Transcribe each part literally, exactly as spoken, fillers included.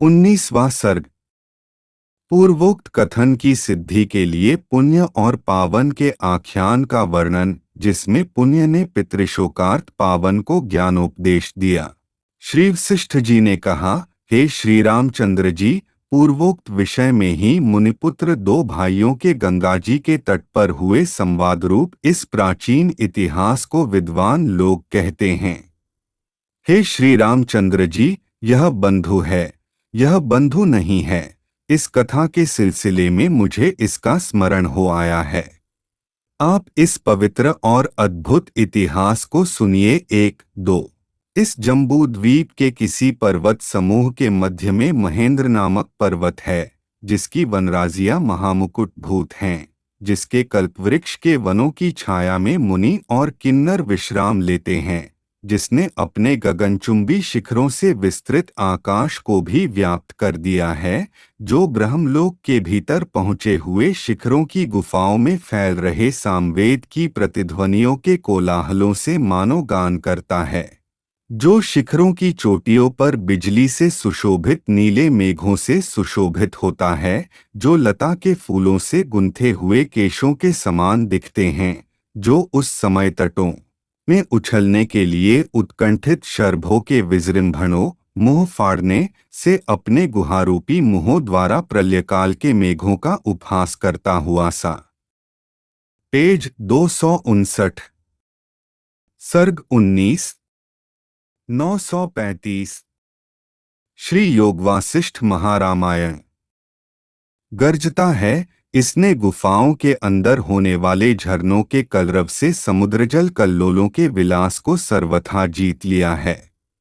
उन्नीसवां सर्ग। पूर्वोक्त कथन की सिद्धि के लिए पुण्य और पावन के आख्यान का वर्णन, जिसमें पुण्य ने पितृशोकार्थ पावन को ज्ञानोपदेश दिया। श्री वशिष्ठ जी ने कहा, हे श्री रामचंद्र जी, पूर्वोक्त विषय में ही मुनिपुत्र दो भाइयों के गंगा जी के तट पर हुए संवाद रूप इस प्राचीन इतिहास को विद्वान लोग कहते हैं। हे श्री रामचंद्र जी, यह बंधु है, यह बंधु नहीं है। इस कथा के सिलसिले में मुझे इसका स्मरण हो आया है। आप इस पवित्र और अद्भुत इतिहास को सुनिए। एक दो इस जम्बू द्वीप के किसी पर्वत समूह के मध्य में महेंद्र नामक पर्वत है, जिसकी वनराजियां महामुकुट भूत हैं, जिसके कल्पवृक्ष के वनों की छाया में मुनि और किन्नर विश्राम लेते हैं, जिसने अपने गगनचुंबी शिखरों से विस्तृत आकाश को भी व्याप्त कर दिया है, जो ब्रह्मलोक के भीतर पहुँचे हुए शिखरों की गुफाओं में फैल रहे सामवेद की प्रतिध्वनियों के कोलाहलों से मानो गान करता है, जो शिखरों की चोटियों पर बिजली से सुशोभित नीले मेघों से सुशोभित होता है, जो लता के फूलों से गुंथे हुए केशों के समान दिखते हैं, जो उस समय तटों में उछलने के लिए उत्कंठित शरभों के विजृंभणों, मुंह फाड़ने से अपने गुहारूपी मुंहों द्वारा प्रलयकाल के मेघों का उपहास करता हुआ सा। पेज दो सौ उनसठ। सर्ग उन्नीस। नौ सौ पैंतीस। श्री योगवासिष्ठ महारामायण। गर्जता है, इसने गुफाओं के अंदर होने वाले झरनों के कलरव से समुद्रजल कल्लोलों के विलास को सर्वथा जीत लिया है।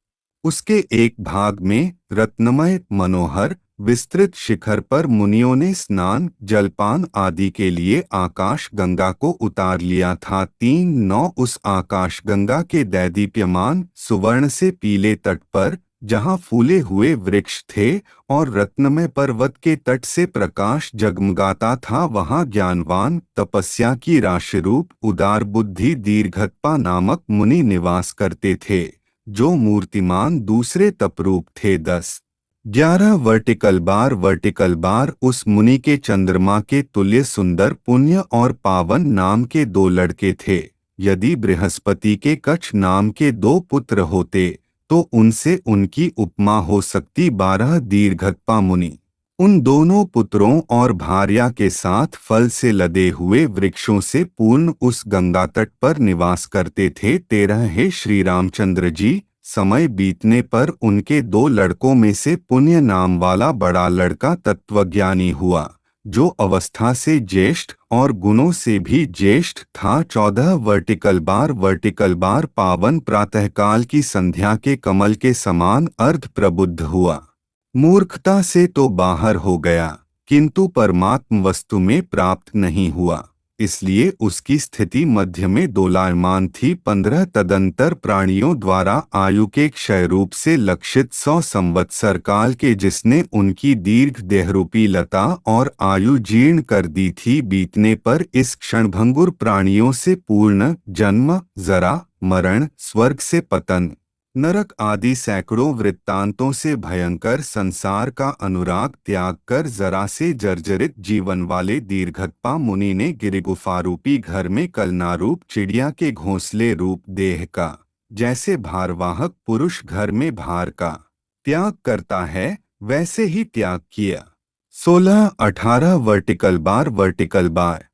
उसके एक भाग में रत्नमय मनोहर विस्तृत शिखर पर मुनियों ने स्नान जलपान आदि के लिए आकाश गंगा को उतार लिया था। तीन नौ उस आकाश गंगा के दैदीप्यमान सुवर्ण से पीले तट पर, जहाँ फूले हुए वृक्ष थे और रत्नमय पर्वत के तट से प्रकाश जगमगाता था, वहाँ ज्ञानवान तपस्या की राशिरूप उदार बुद्धि दीर्घत्पा नामक मुनि निवास करते थे, जो मूर्तिमान दूसरे तपरूप थे। दस ग्यारह वर्टिकल बार वर्टिकल बार उस मुनि के चंद्रमा के तुल्य सुंदर पुण्य और पावन नाम के दो लड़के थे। यदि बृहस्पति के कच्छ नाम के दो पुत्र होते तो उनसे उनकी उपमा हो सकती। बारह दीर्घत्पा मुनि उन दोनों पुत्रों और भार्या के साथ फल से लदे हुए वृक्षों से पूर्ण उस गंगा तट पर निवास करते थे। तेरह हे श्री रामचंद्र जी, समय बीतने पर उनके दो लड़कों में से पुण्य नाम वाला बड़ा लड़का तत्वज्ञानी हुआ, जो अवस्था से ज्येष्ठ और गुणों से भी ज्येष्ठ था। चौदह वर्टिकल बार वर्टिकल बार पावन प्रातःकाल की संध्या के कमल के समान अर्ध प्रबुद्ध हुआ। मूर्खता से तो बाहर हो गया, किंतु परमात्म वस्तु में प्राप्त नहीं हुआ, इसलिए उसकी स्थिति मध्य में दोलायमान थी। पंद्रह तदंतर प्राणियों द्वारा आयु के क्षय रूप से लक्षित सौ संवत्सर काल के, जिसने उनकी दीर्घ देहरूपी लता और आयु जीर्ण कर दी थी, बीतने पर इस क्षणभंगुर प्राणियों से पूर्ण जन्म, जरा, मरण, स्वर्ग से पतन, नरक आदि सैकड़ों वृत्तांतों से भयंकर संसार का अनुराग त्याग कर जरा से जर्जरित जीवन वाले दीर्घत्पा मुनि ने गिरिगुफारूपी घर में कलनारूप चिड़िया के घोंसले रूप देह का, जैसे भारवाहक पुरुष घर में भार का त्याग करता है, वैसे ही त्याग किया। सोलह अठारह वर्टिकल बार वर्टिकल बार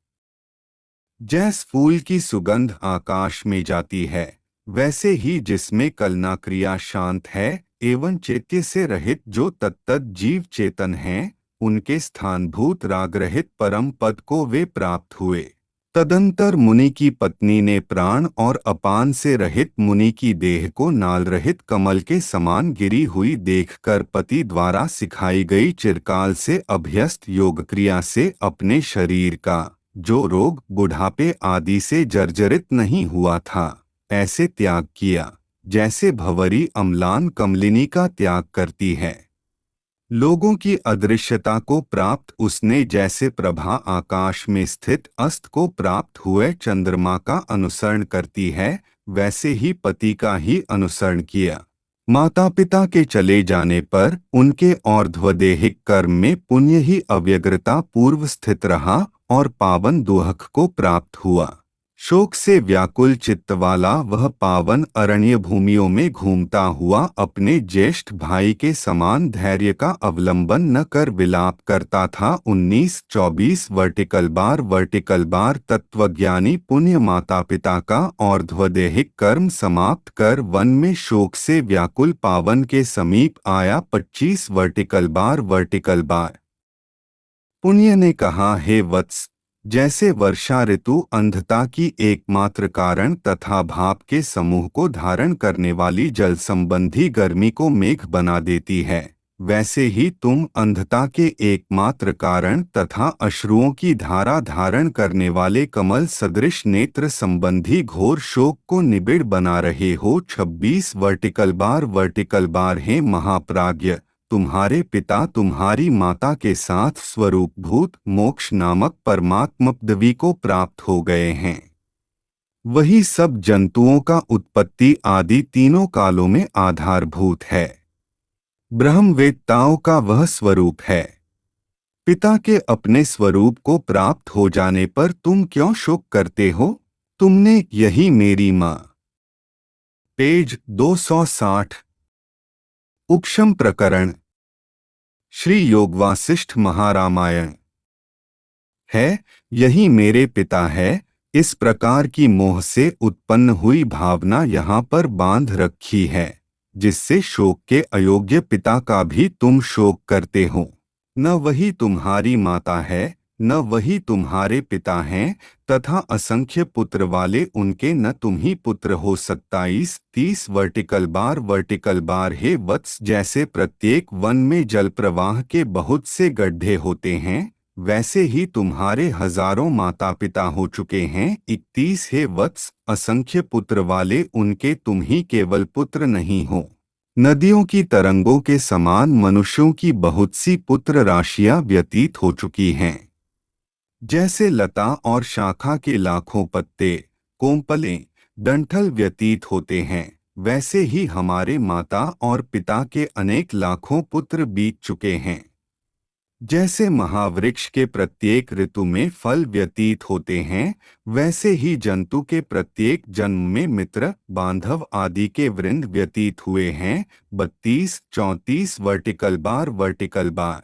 जैस फूल की सुगंध आकाश में जाती है, वैसे ही जिसमें कलना क्रिया शांत है एवं चैत्य से रहित, जो तत्तद जीव चेतन हैं, उनके स्थानभूत रागरहित परम पद को वे प्राप्त हुए। तदंतर मुनि की पत्नी ने प्राण और अपान से रहित मुनि की देह को नाल रहित कमल के समान गिरी हुई देखकर पति द्वारा सिखाई गई चिरकाल से अभ्यस्त योग क्रिया से अपने शरीर का, जो रोग बुढ़ापे आदि से जर्जरित नहीं हुआ था, ऐसे त्याग किया, जैसे भंवरी अम्लान कमलिनी का त्याग करती है। लोगों की अदृश्यता को प्राप्त उसने जैसे प्रभा आकाश में स्थित अस्त को प्राप्त हुए चंद्रमा का अनुसरण करती है, वैसे ही पति का ही अनुसरण किया। माता पिता के चले जाने पर उनके और्ध्वदेहिक कर्म में पुण्य ही अव्यग्रता पूर्व स्थित रहा और पावन दुहक को प्राप्त हुआ। शोक से व्याकुल चित्त वाला वह पावन अरण्य भूमियों में घूमता हुआ अपने ज्येष्ठ भाई के समान धैर्य का अवलंबन न कर विलाप करता था। उन्नीस चौबीस वर्टिकल बार वर्टिकल बार तत्वज्ञानी पुण्य माता पिता का और्ध्वदेहिक कर्म समाप्त कर वन में शोक से व्याकुल पावन के समीप आया। पच्चीस वर्टिकल बार वर्टिकल बार पुण्य ने कहा, हे वत्स, जैसे वर्षा ऋतु अंधता की एकमात्र कारण तथा भाप के समूह को धारण करने वाली जल संबंधी गर्मी को मेघ बना देती है, वैसे ही तुम अंधता के एकमात्र कारण तथा अश्रुओं की धारा धारण करने वाले कमल सदृश नेत्र संबंधी घोर शोक को निबिड़ बना रहे हो। छब्बीस वर्टिकल बार वर्टिकल बार हे महाप्राज्ञ, तुम्हारे पिता तुम्हारी माता के साथ स्वरूपभूत मोक्ष नामक परमात्म पदवी को प्राप्त हो गए हैं। वही सब जंतुओं का उत्पत्ति आदि तीनों कालों में आधारभूत है। ब्रह्मवेत्ताओं का वह स्वरूप है। पिता के अपने स्वरूप को प्राप्त हो जाने पर तुम क्यों शोक करते हो? तुमने यही मेरी माँ। पेज दो सौ साठ। उपशम प्रकरण, श्री योग वासिष्ठ महारामायण है। यही मेरे पिता है, इस प्रकार की मोह से उत्पन्न हुई भावना यहाँ पर बांध रखी है, जिससे शोक के अयोग्य पिता का भी तुम शोक करते हो। न वही तुम्हारी माता है, न वही तुम्हारे पिता हैं, तथा असंख्य पुत्र वाले उनके न तुम ही पुत्र हो। सत्ताईस तीस वर्टिकल बार वर्टिकल बार हे वत्स, जैसे प्रत्येक वन में जल प्रवाह के बहुत से गड्ढे होते हैं, वैसे ही तुम्हारे हजारों माता पिता हो चुके हैं। इकतीस हे वत्स, असंख्य पुत्र वाले उनके तुम ही केवल पुत्र नहीं हो। नदियों की तरंगों के समान मनुष्यों की बहुत सी पुत्र राशियां व्यतीत हो चुकी हैं। जैसे लता और शाखा के लाखों पत्ते, कोंपलें, डंठल व्यतीत होते हैं, वैसे ही हमारे माता और पिता के अनेक लाखों पुत्र बीत चुके हैं। जैसे महावृक्ष के प्रत्येक ऋतु में फल व्यतीत होते हैं, वैसे ही जंतु के प्रत्येक जन्म में मित्र, बांधव आदि के वृंद व्यतीत हुए हैं। बत्तीस चौंतीस वर्टिकल बार वर्टिकल बार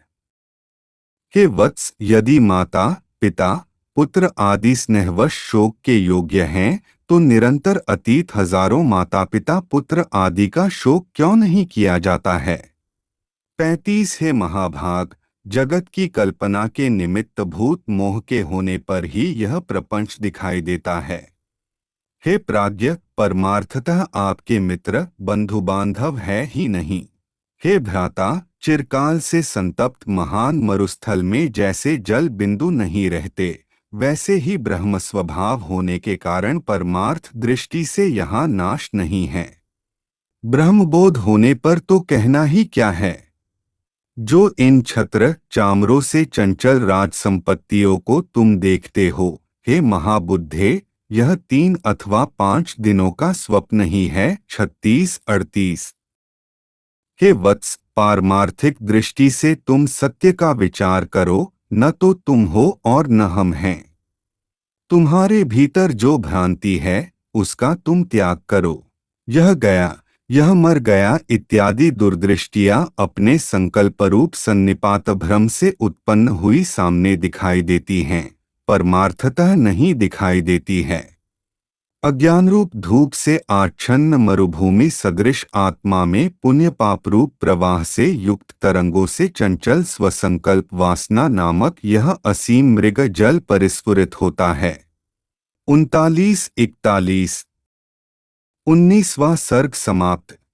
के वत्स, यदि माता पिता पुत्र आदि स्नेहवश शोक के योग्य हैं, तो निरंतर अतीत हजारों माता पिता पुत्र आदि का शोक क्यों नहीं किया जाता है? पैंतीस है महाभाग, जगत की कल्पना के निमित्त भूत मोह के होने पर ही यह प्रपंच दिखाई देता है। हे प्राज्ञ, परमार्थतः आपके मित्र बंधु बांधव है ही नहीं। हे भ्राता, चिरकाल से संतप्त महान मरुस्थल में जैसे जल बिंदु नहीं रहते, वैसे ही ब्रह्म स्वभाव होने के कारण परमार्थ दृष्टि से यहाँ नाश नहीं है। ब्रह्मबोध होने पर तो कहना ही क्या है। जो इन छत्र चामरों से चंचल राज संपत्तियों को तुम देखते हो, हे महाबुद्धे, यह तीन अथवा पांच दिनों का स्वप्न ही है। छत्तीस अड़तीस हे वत्स, पारमार्थिक दृष्टि से तुम सत्य का विचार करो, न तो तुम हो और न हम हैं। तुम्हारे भीतर जो भ्रांति है, उसका तुम त्याग करो। यह गया, यह मर गया इत्यादि दुर्दृष्टियां अपने संकल्परूप सन्निपात भ्रम से उत्पन्न हुई सामने दिखाई देती हैं, परमार्थतः नहीं दिखाई देती है। अज्ञानरूप धूप से आच्छन्न मरुभूमि सदृश आत्मा में पुण्य पापरूप प्रवाह से युक्त तरंगों से चंचल स्वसंकल्प वासना नामक यह असीम मृग जल परिस्फुरित होता है। उनतालीस इकतालीस उन्नीसवां सर्ग समाप्त।